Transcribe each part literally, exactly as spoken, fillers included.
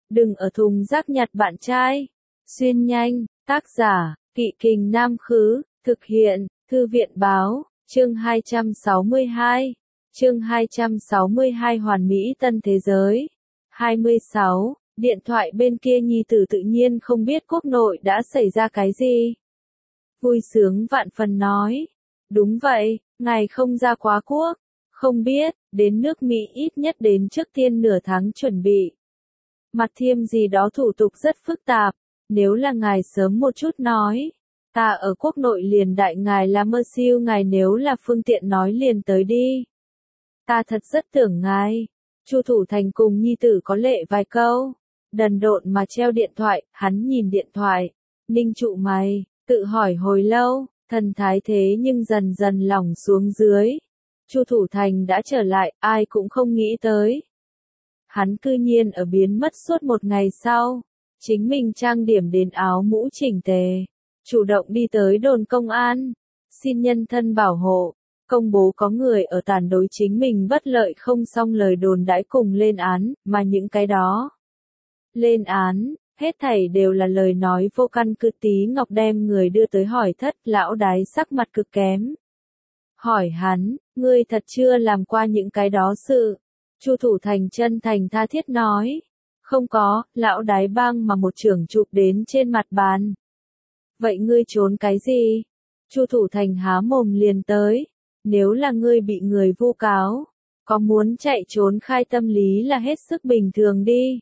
Đừng ở thùng rác nhặt bạn trai. Xuyên nhanh, tác giả, Kỵ Kình Nam Khứ, thực hiện, Thư viện Báo, chương hai trăm sáu mươi hai. Chương hai trăm sáu mươi hai Hoàn Mỹ Tân Thế Giới. hai mươi sáu. Điện thoại bên kia nhi tử tự nhiên không biết quốc nội đã xảy ra cái gì. Vui sướng vạn phần nói. Đúng vậy, ngài không ra quá quốc. Không biết, đến nước Mỹ ít nhất đến trước tiên nửa tháng chuẩn bị. Mặt thiêm gì đó thủ tục rất phức tạp, nếu là ngài sớm một chút nói. Ta ở quốc nội liền đại ngài là mơ siêu ngài nếu là phương tiện nói liền tới đi. Ta thật rất tưởng ngài. Chu Thủ Thành cùng nhi tử có lệ vài câu. Đần độn mà treo điện thoại, hắn nhìn điện thoại. Ninh trụ mày, tự hỏi hồi lâu, thần thái thế nhưng dần dần lỏng xuống dưới. Chu Thủ Thành đã trở lại, ai cũng không nghĩ tới. Hắn cư nhiên ở biến mất suốt một ngày sau. Chính mình trang điểm đến áo mũ chỉnh tề. Chủ động đi tới đồn công an. Xin nhân thân bảo hộ. Công bố có người ở tàn đối chính mình bất lợi không xong lời đồn đãi cùng lên án, mà những cái đó. Lên án, hết thảy đều là lời nói vô căn cứ. Tí Ngọc đem người đưa tới hỏi thất, lão đái sắc mặt cực kém. Hỏi hắn, ngươi thật chưa làm qua những cái đó sự. Chu Thủ Thành chân thành tha thiết nói. Không có, lão đái băng mà một trưởng chụp đến trên mặt bàn. Vậy ngươi trốn cái gì? Chu Thủ Thành há mồm liền tới. Nếu là ngươi bị người vu cáo, có muốn chạy trốn khai tâm lý là hết sức bình thường đi.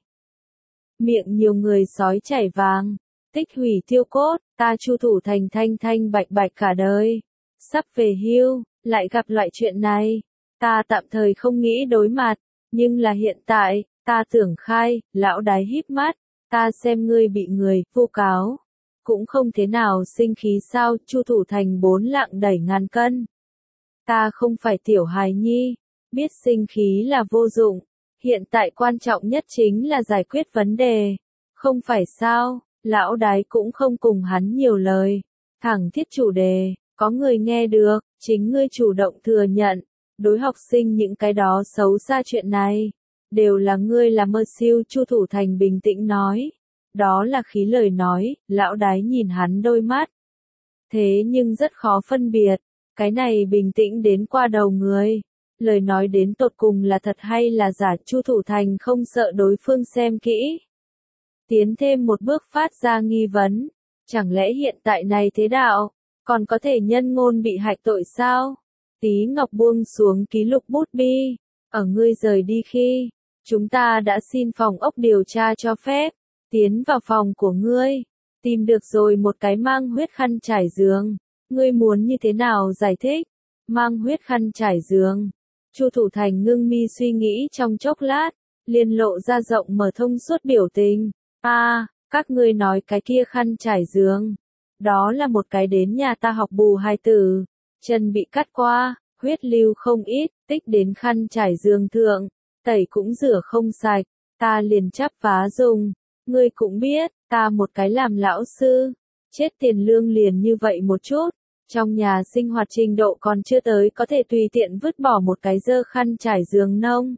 Miệng nhiều người sói chảy vàng, tích hủy tiêu cốt, ta Chu Thủ Thành thanh thanh bạch bạch cả đời. Sắp về hưu, lại gặp loại chuyện này, ta tạm thời không nghĩ đối mặt, nhưng là hiện tại, ta tưởng khai, lão đái híp mắt, ta xem ngươi bị người vu cáo, cũng không thế nào sinh khí sao. Chu Thủ Thành bốn lạng đẩy ngàn cân. Ta không phải tiểu hài nhi, biết sinh khí là vô dụng, hiện tại quan trọng nhất chính là giải quyết vấn đề, không phải sao. Lão đái cũng không cùng hắn nhiều lời, thẳng thiết chủ đề, có người nghe được, chính ngươi chủ động thừa nhận, đối học sinh những cái đó xấu xa chuyện này, đều là ngươi là mơ siêu. Chu Thủ Thành bình tĩnh nói, đó là khí lời nói. Lão đái nhìn hắn đôi mắt, thế nhưng rất khó phân biệt, cái này bình tĩnh đến qua đầu người, lời nói đến tột cùng là thật hay là giả. Chu Thủ Thành không sợ đối phương xem kỹ, tiến thêm một bước phát ra nghi vấn, chẳng lẽ hiện tại này thế đạo, còn có thể nhân ngôn bị hạch tội sao? Tí Ngọc buông xuống ký lục bút bi, ở ngươi rời đi khi, chúng ta đã xin phòng ốc điều tra cho phép, tiến vào phòng của ngươi, tìm được rồi một cái mang huyết khăn trải giường, ngươi muốn như thế nào giải thích? Mang huyết khăn trải giường. Chu Thủ Thành ngưng mi suy nghĩ trong chốc lát, liền lộ ra rộng mở thông suốt biểu tình. A, à, các ngươi nói cái kia khăn trải giường, đó là một cái đến nhà ta học bù hài tử, chân bị cắt qua, huyết lưu không ít, tích đến khăn trải giường thượng, tẩy cũng rửa không sạch, ta liền chắp vá dùng. Ngươi cũng biết, ta một cái làm lão sư, chết tiền lương liền như vậy một chút, trong nhà sinh hoạt trình độ còn chưa tới có thể tùy tiện vứt bỏ một cái dơ khăn trải giường nông.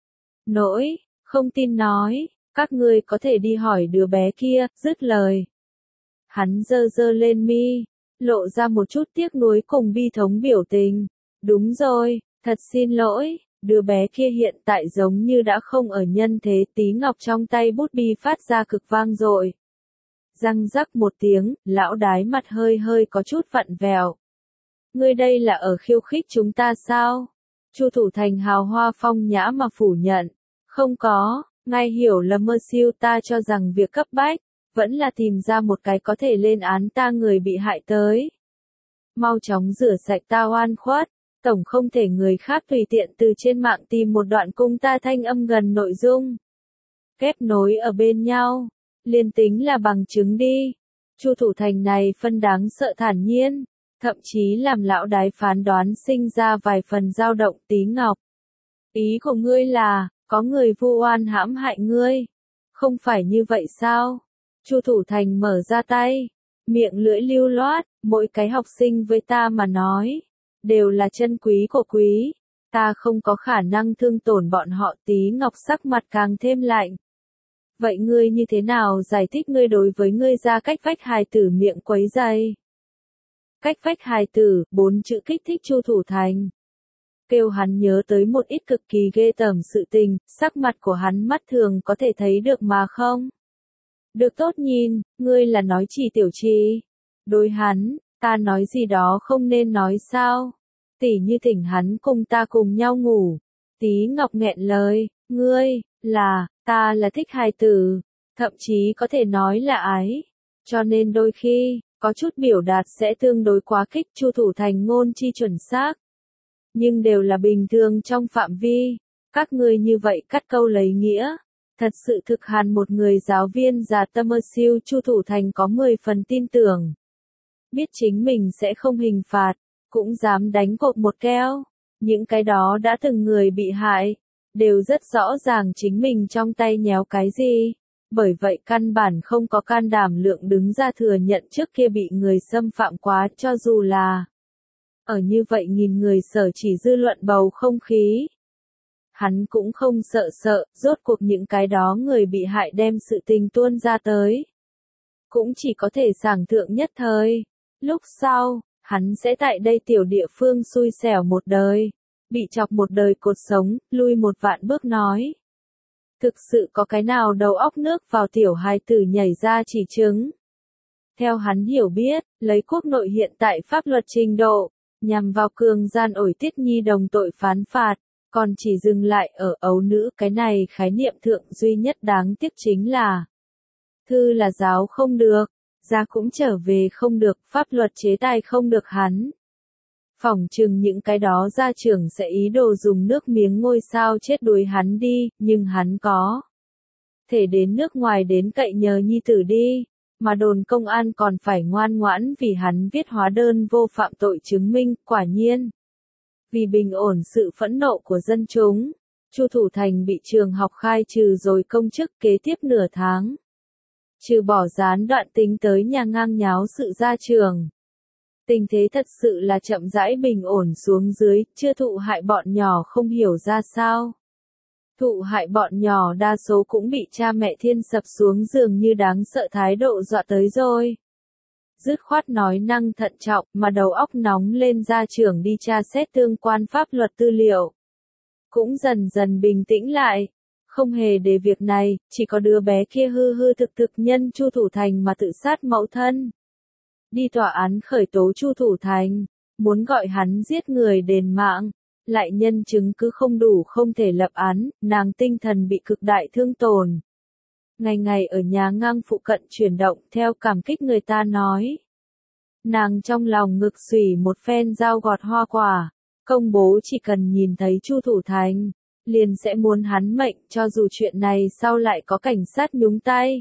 Nỗi, không tin nói, các ngươi có thể đi hỏi đứa bé kia. Dứt lời, hắn giơ giơ lên mi, lộ ra một chút tiếc nuối cùng bi thống biểu tình. Đúng rồi, thật xin lỗi, đứa bé kia hiện tại giống như đã không ở nhân thế. Tí Ngọc trong tay bút bi phát ra cực vang dội. Răng rắc một tiếng, lão đái mặt hơi hơi có chút vặn vẹo. Ngươi đây là ở khiêu khích chúng ta sao? Chu Thủ Thành hào hoa phong nhã mà phủ nhận. Không có, ngài hiểu lầm mơ siêu. Ta cho rằng việc cấp bách, vẫn là tìm ra một cái có thể lên án ta người bị hại tới. Mau chóng rửa sạch ta oan khuất, tổng không thể người khác tùy tiện từ trên mạng tìm một đoạn cung ta thanh âm gần nội dung. Ghép nối ở bên nhau, liền tính là bằng chứng đi. Chu Thủ Thành này phân đáng sợ thản nhiên, thậm chí làm lão đái phán đoán sinh ra vài phần dao động. Tí Ngọc, ý của ngươi là, có người vu oan hãm hại ngươi. Không phải như vậy sao? Chu Thủ Thành mở ra tay, miệng lưỡi lưu loát, mỗi cái học sinh với ta mà nói, đều là chân quý của quý, ta không có khả năng thương tổn bọn họ. Tí Ngọc sắc mặt càng thêm lạnh. Vậy ngươi như thế nào giải thích ngươi đối với ngươi ra cách vách hài tử miệng quấy rầy? Cách vách hài tử, bốn chữ kích thích Chu Thủ Thành. Kêu hắn nhớ tới một ít cực kỳ ghê tởm sự tình, sắc mặt của hắn mắt thường có thể thấy được mà không? Được tốt nhìn, ngươi là nói chỉ tiểu trì. Đối hắn, ta nói gì đó không nên nói sao? Tỉ như thỉnh hắn cùng ta cùng nhau ngủ. Tí Ngọc nghẹn lời, ngươi, là, ta là thích hài tử, thậm chí có thể nói là ái. Cho nên đôi khi, có chút biểu đạt sẽ tương đối quá kích. Chu Thủ Thành ngôn chi chuẩn xác. Nhưng đều là bình thường trong phạm vi. Các ngươi như vậy cắt câu lấy nghĩa. Thật sự thực hàn một người giáo viên già tâm ơ siêu. Chu Thủ Thành có mười phần tin tưởng. Biết chính mình sẽ không hình phạt, cũng dám đánh cột một keo. Những cái đó đã từng người bị hại, đều rất rõ ràng chính mình trong tay nhéo cái gì. Bởi vậy căn bản không có can đảm lượng đứng ra thừa nhận trước kia bị người xâm phạm quá, cho dù là ở như vậy nghìn người sở chỉ dư luận bầu không khí. Hắn cũng không sợ sợ, rốt cuộc những cái đó người bị hại đem sự tình tuôn ra tới. Cũng chỉ có thể sảng thượng nhất thời. Lúc sau, hắn sẽ tại đây tiểu địa phương xui xẻo một đời. Bị chọc một đời cột sống, lui một vạn bước nói. Thực sự có cái nào đầu óc nước vào tiểu hài tử nhảy ra chỉ trứng. Theo hắn hiểu biết, lấy quốc nội hiện tại pháp luật trình độ, nhằm vào cường gian ổi tiết nhi đồng tội phán phạt, còn chỉ dừng lại ở ấu nữ. Cái này khái niệm thượng duy nhất đáng tiếc chính là thư là giáo không được, gia cũng trở về không được, pháp luật chế tài không được hắn. Phỏng chừng những cái đó gia trưởng sẽ ý đồ dùng nước miếng ngôi sao chết đuối hắn đi, nhưng hắn có thể đến nước ngoài đến cậy nhờ nhi tử đi, mà đồn công an còn phải ngoan ngoãn vì hắn viết hóa đơn vô phạm tội chứng minh. Quả nhiên, vì bình ổn sự phẫn nộ của dân chúng, Chu Thủ Thành bị trường học khai trừ rồi công chức. Kế tiếp nửa tháng, trừ bỏ gián đoạn tính tới nhà ngang nháo sự ra trường, tình thế thật sự là chậm rãi bình ổn xuống dưới. Chưa thụ hại bọn nhỏ không hiểu ra sao. Thụ hại bọn nhỏ đa số cũng bị cha mẹ thiên sập xuống giường như đáng sợ thái độ dọa tới rồi. Dứt khoát nói năng thận trọng, mà đầu óc nóng lên ra trường đi tra xét tương quan pháp luật tư liệu. Cũng dần dần bình tĩnh lại. Không hề để việc này, chỉ có đứa bé kia hư hư thực thực nhân Chu Thủ Thành mà tự sát mẫu thân. Đi tòa án khởi tố Chu Thủ Thành, muốn gọi hắn giết người đền mạng, lại nhân chứng cứ không đủ không thể lập án. Nàng tinh thần bị cực đại thương tổn. Ngày ngày ở nhà ngang phụ cận chuyển động theo cảm kích người ta nói. Nàng trong lòng ngực xùy một phen dao gọt hoa quả, công bố chỉ cần nhìn thấy Chu Thủ Thành, liền sẽ muốn hắn mệnh, cho dù chuyện này sau lại có cảnh sát nhúng tay.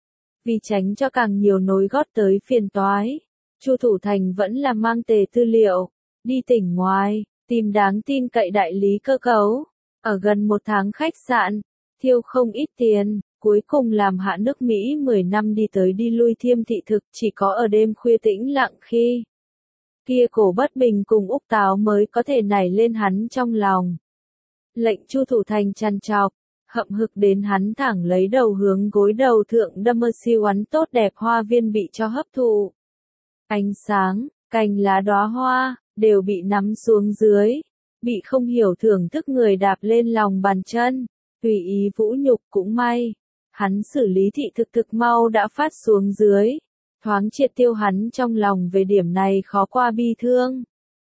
Vì tránh cho càng nhiều nối gót tới phiền toái, Chu Thủ Thành vẫn là mang tề tư liệu, đi tỉnh ngoài, tìm đáng tin cậy đại lý cơ cấu, ở gần một tháng khách sạn, thiêu không ít tiền, cuối cùng làm hạ nước Mỹ mười năm đi tới đi lui thiêm thị thực. Chỉ có ở đêm khuya tĩnh lặng khi kia cổ bất bình cùng úc táo mới có thể nảy lên hắn trong lòng. Lệnh Chu Thủ Thành chăn chọc, hậm hực đến hắn thẳng lấy đầu hướng gối đầu thượng đâm mơ siêu ắn tốt đẹp hoa viên bị cho hấp thụ. Ánh sáng, cành lá đóa hoa, đều bị nắm xuống dưới, bị không hiểu thưởng thức người đạp lên lòng bàn chân, tùy ý vũ nhục. Cũng may, hắn xử lý thị thực thực mau đã phát xuống dưới, thoáng triệt tiêu hắn trong lòng về điểm này khó qua bi thương.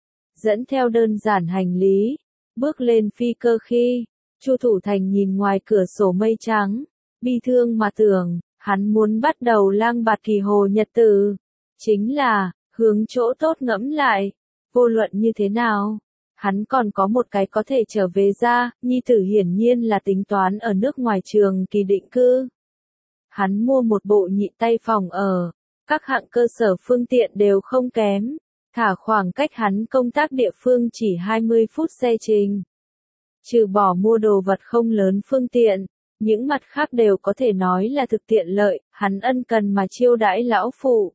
Dẫn theo đơn giản hành lý, bước lên phi cơ khi, Chu Thủ Thành nhìn ngoài cửa sổ mây trắng, bi thương mà tưởng, hắn muốn bắt đầu lang bạt kỳ hồ nhật tử. Chính là, hướng chỗ tốt ngẫm lại, vô luận như thế nào, hắn còn có một cái có thể trở về ra, nhi tử hiển nhiên là tính toán ở nước ngoài trường kỳ định cư. Hắn mua một bộ nhị tay phòng ở, các hạng cơ sở phương tiện đều không kém, thả khoảng cách hắn công tác địa phương chỉ hai mươi phút xe trình. Trừ bỏ mua đồ vật không lớn phương tiện, những mặt khác đều có thể nói là thực tiện lợi, hắn ân cần mà chiêu đãi lão phụ.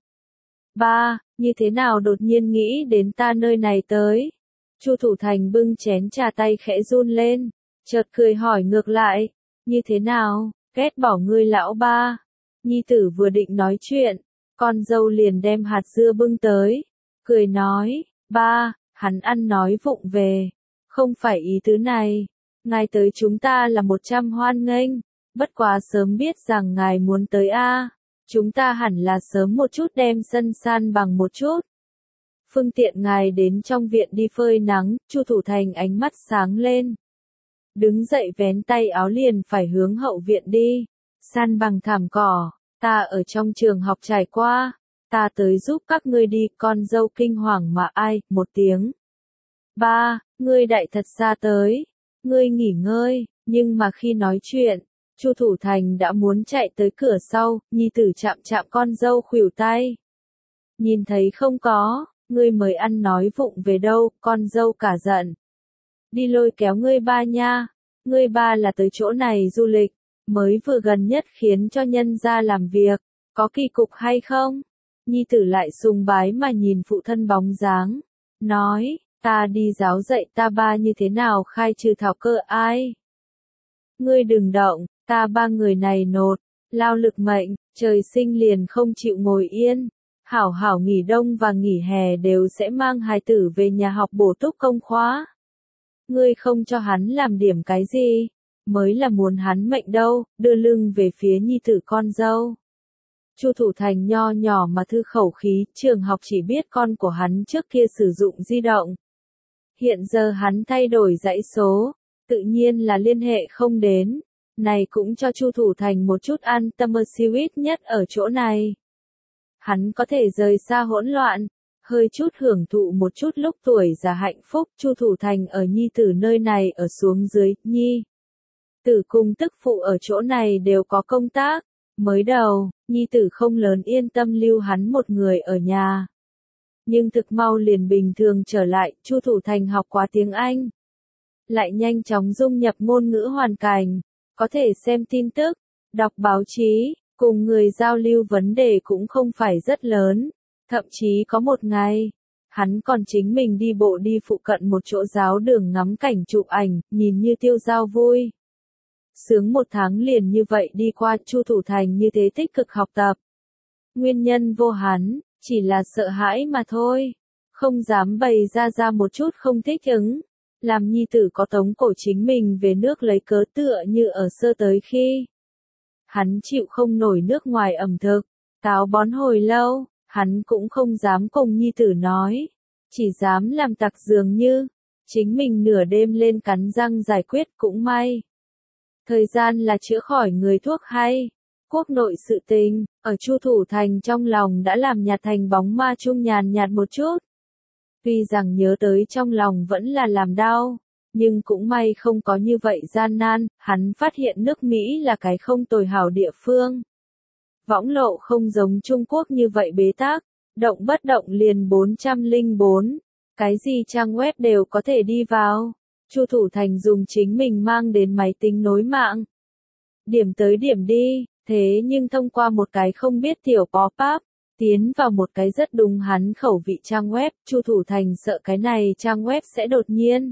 Ba, như thế nào đột nhiên nghĩ đến ta nơi này tới? Chu Thủ Thành bưng chén trà tay khẽ run lên, chợt cười hỏi ngược lại, như thế nào, ghét bỏ ngươi lão ba. Nhi tử vừa định nói chuyện, con dâu liền đem hạt dưa bưng tới, cười nói, ba, hắn ăn nói vụng về, không phải ý tứ này, ngài tới chúng ta là một trăm hoan nghênh, bất quá sớm biết rằng ngài muốn tới a, chúng ta hẳn là sớm một chút đem sân san bằng một chút. Phương tiện ngài đến trong viện đi phơi nắng, Chu Thủ Thành ánh mắt sáng lên. Đứng dậy vén tay áo liền phải hướng hậu viện đi, san bằng thảm cỏ, ta ở trong trường học trải qua, ta tới giúp các ngươi đi, con dâu kinh hoàng mà ai, một tiếng. Ba, ngươi đại thật xa tới, ngươi nghỉ ngơi, nhưng mà khi nói chuyện, Chu Thủ Thành đã muốn chạy tới cửa sau, nhi tử chạm chạm con dâu khuỷu tay. Nhìn thấy không có, ngươi mới ăn nói vụng về đâu, con dâu cả giận. Đi lôi kéo ngươi ba nha, ngươi ba là tới chỗ này du lịch, mới vừa gần nhất khiến cho nhân gia làm việc, có kỳ cục hay không? Nhi tử lại sùng bái mà nhìn phụ thân bóng dáng, nói, ta đi giáo dạy ta ba như thế nào khai trừ thảo cơ ai? Ngươi đừng động, ta ba người này nột, lao lực mệnh, trời sinh liền không chịu ngồi yên. Hảo hảo nghỉ đông và nghỉ hè đều sẽ mang hài tử về nhà học bổ túc công khóa. Ngươi không cho hắn làm điểm cái gì, mới là muốn hắn mệnh đâu, đưa lưng về phía nhi tử con dâu. Chu Thủ Thành nho nhỏ mà thư khẩu khí, trường học chỉ biết con của hắn trước kia sử dụng di động. Hiện giờ hắn thay đổi dãy số, tự nhiên là liên hệ không đến, này cũng cho Chu Thủ Thành một chút an tâm siêu ít nhất ở chỗ này. Hắn có thể rời xa hỗn loạn, hơi chút hưởng thụ một chút lúc tuổi già hạnh phúc. Chu Thủ Thành ở nhi tử nơi này ở xuống dưới, nhi tử cùng tức phụ ở chỗ này đều có công tác. Mới đầu, nhi tử không lớn yên tâm lưu hắn một người ở nhà. Nhưng thực mau liền bình thường trở lại, Chu Thủ Thành học quá tiếng Anh. Lại nhanh chóng dung nhập ngôn ngữ hoàn cảnh, có thể xem tin tức, đọc báo chí. Cùng người giao lưu vấn đề cũng không phải rất lớn, thậm chí có một ngày, hắn còn chính mình đi bộ đi phụ cận một chỗ giáo đường ngắm cảnh chụp ảnh, nhìn như tiêu dao vui. Sướng một tháng liền như vậy đi qua, Chu Thủ Thành như thế tích cực học tập. Nguyên nhân vô hắn, chỉ là sợ hãi mà thôi, không dám bày ra ra một chút không thích ứng, làm nhi tử có tống cổ chính mình về nước lấy cớ tựa như ở sơ tới khi. Hắn chịu không nổi nước ngoài ẩm thực, táo bón hồi lâu, hắn cũng không dám cùng nhi tử nói, chỉ dám làm tặc dường như, chính mình nửa đêm lên cắn răng giải quyết cũng may. Thời gian là chữa khỏi người thuốc hay, quốc nội sự tình, ở Chu Thủ Thành trong lòng đã làm nhạt thành bóng ma chung nhàn nhạt một chút. Tuy rằng nhớ tới trong lòng vẫn là làm đau. Nhưng cũng may không có như vậy gian nan, hắn phát hiện nước Mỹ là cái không tồi hảo địa phương. Võng lộ không giống Trung Quốc như vậy bế tắc, động bất động liền bốn trăm lẻ bốn, cái gì trang web đều có thể đi vào. Chu Thủ Thành dùng chính mình mang đến máy tính nối mạng. Điểm tới điểm đi, thế nhưng thông qua một cái không biết tiểu pop-up, tiến vào một cái rất đúng hắn khẩu vị trang web, Chu Thủ Thành sợ cái này trang web sẽ đột nhiên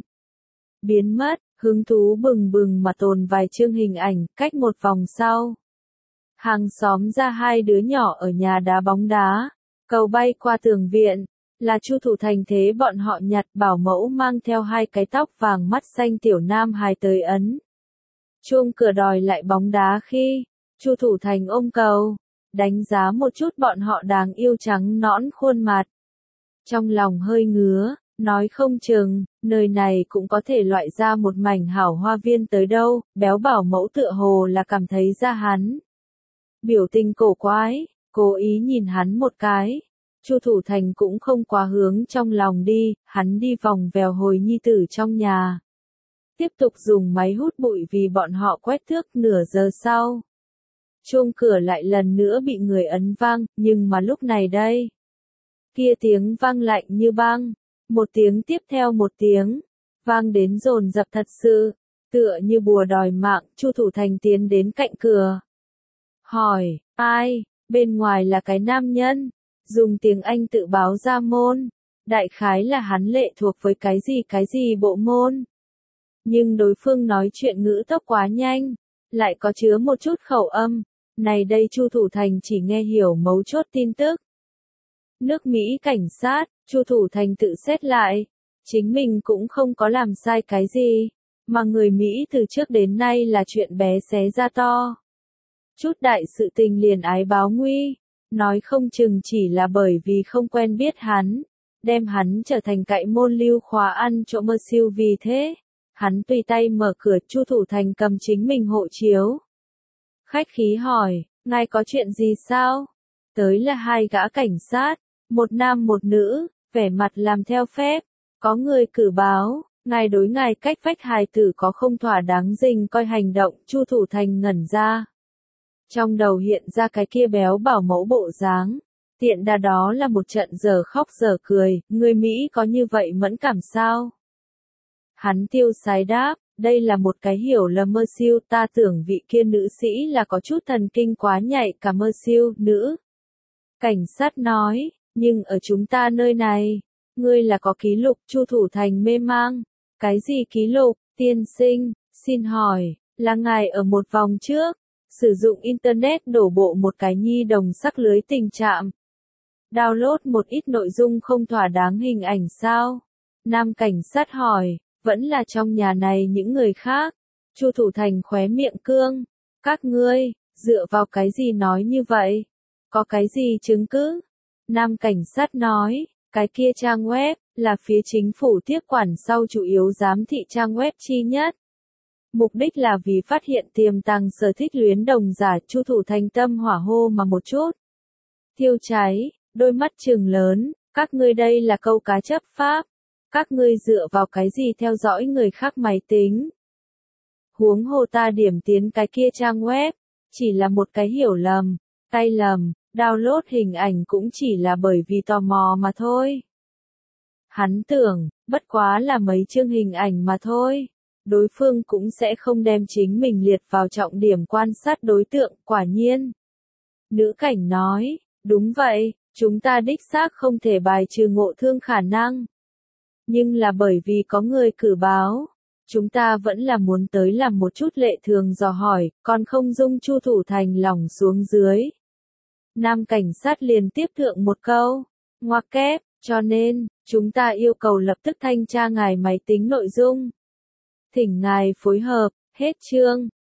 biến mất, hứng thú bừng bừng mà tồn vài chương hình ảnh, cách một vòng sau. Hàng xóm ra hai đứa nhỏ ở nhà đá bóng đá, cầu bay qua tường viện, là Chu Thủ Thành thế bọn họ nhặt bảo mẫu mang theo hai cái tóc vàng mắt xanh tiểu nam hài tới ấn. Chuông cửa đòi lại bóng đá khi, Chu Thủ Thành ôm cầu, đánh giá một chút bọn họ đáng yêu trắng nõn khuôn mặt. Trong lòng hơi ngứa. Nói không chừng, nơi này cũng có thể loại ra một mảnh hảo hoa viên tới đâu, béo bảo mẫu tựa hồ là cảm thấy ra hắn. Biểu tình cổ quái, cố ý nhìn hắn một cái. Chu Thủ Thành cũng không quá hướng trong lòng đi, hắn đi vòng vèo hồi nhi tử trong nhà. Tiếp tục dùng máy hút bụi vì bọn họ quét thước. Nửa giờ sau. Chuông cửa lại lần nữa bị người ấn vang, nhưng mà lúc này đây. Kia tiếng vang lạnh như băng. Một tiếng tiếp theo một tiếng, vang đến dồn dập thật sự, tựa như bùa đòi mạng. Chu Thủ Thành tiến đến cạnh cửa. Hỏi, ai, bên ngoài là cái nam nhân, dùng tiếng Anh tự báo ra môn, đại khái là hắn lệ thuộc với cái gì cái gì bộ môn. Nhưng đối phương nói chuyện ngữ tốc quá nhanh, lại có chứa một chút khẩu âm. Này đây Chu Thủ Thành chỉ nghe hiểu mấu chốt tin tức. Nước Mỹ cảnh sát, Chu Thủ Thành tự xét lại. Chính mình cũng không có làm sai cái gì. Mà người Mỹ từ trước đến nay là chuyện bé xé ra to. Chút đại sự tình liền ái báo nguy. Nói không chừng chỉ là bởi vì không quen biết hắn. Đem hắn trở thành cậy môn lưu khóa ăn chỗ mơ siêu vì thế. Hắn tùy tay mở cửa, Chu Thủ Thành cầm chính mình hộ chiếu. Khách khí hỏi, ngài có chuyện gì sao? Tới là hai gã cảnh sát, một nam một nữ, vẻ mặt làm theo phép. Có người cử báo, ngài đối ngài cách vách hài tử có không thỏa đáng dình coi hành động. Chu Thủ Thành ngẩn ra. Trong đầu hiện ra cái kia béo bảo mẫu bộ dáng. Tiện đà đó là một trận giờ khóc giờ cười, người Mỹ có như vậy mẫn cảm sao? Hắn tiêu sái đáp, đây là một cái hiểu lầm mơ siêu, ta tưởng vị kia nữ sĩ là có chút thần kinh quá nhạy cả mơ siêu, nữ. Cảnh sát nói, nhưng ở chúng ta nơi này, ngươi là có ký lục. Chu Thủ Thành mê mang. Cái gì ký lục, tiên sinh, xin hỏi, là ngài ở một vòng trước, sử dụng Internet đổ bộ một cái nhi đồng sắc lưới tình trạng. Download một ít nội dung không thỏa đáng hình ảnh sao? Nam cảnh sát hỏi, vẫn là trong nhà này những người khác. Chu Thủ Thành khóe miệng cương. Các ngươi, dựa vào cái gì nói như vậy? Có cái gì chứng cứ? Nam cảnh sát nói, cái kia trang web, là phía chính phủ tiếp quản sau chủ yếu giám thị trang web chi nhất. Mục đích là vì phát hiện tiềm tàng sở thích luyến đồng giả. Chu Thủ Thành tâm hỏa hô mà một chút. Thiêu cháy, đôi mắt trừng lớn, các ngươi đây là câu cá chấp pháp. Các ngươi dựa vào cái gì theo dõi người khác máy tính? Huống hồ ta điểm tiến cái kia trang web, chỉ là một cái hiểu lầm, tay lầm, download hình ảnh cũng chỉ là bởi vì tò mò mà thôi. Hắn tưởng, bất quá là mấy chương hình ảnh mà thôi. Đối phương cũng sẽ không đem chính mình liệt vào trọng điểm quan sát đối tượng, quả nhiên. Nữ cảnh nói, đúng vậy, chúng ta đích xác không thể bài trừ ngộ thương khả năng. Nhưng là bởi vì có người cử báo, chúng ta vẫn là muốn tới làm một chút lệ thường dò hỏi, còn không dung. Chu Thủ Thành lòng xuống dưới. Nam cảnh sát liền tiếp thượng một câu, ngoặc kép, cho nên, chúng ta yêu cầu lập tức thanh tra ngài máy tính nội dung. Thỉnh ngài phối hợp, hết chương.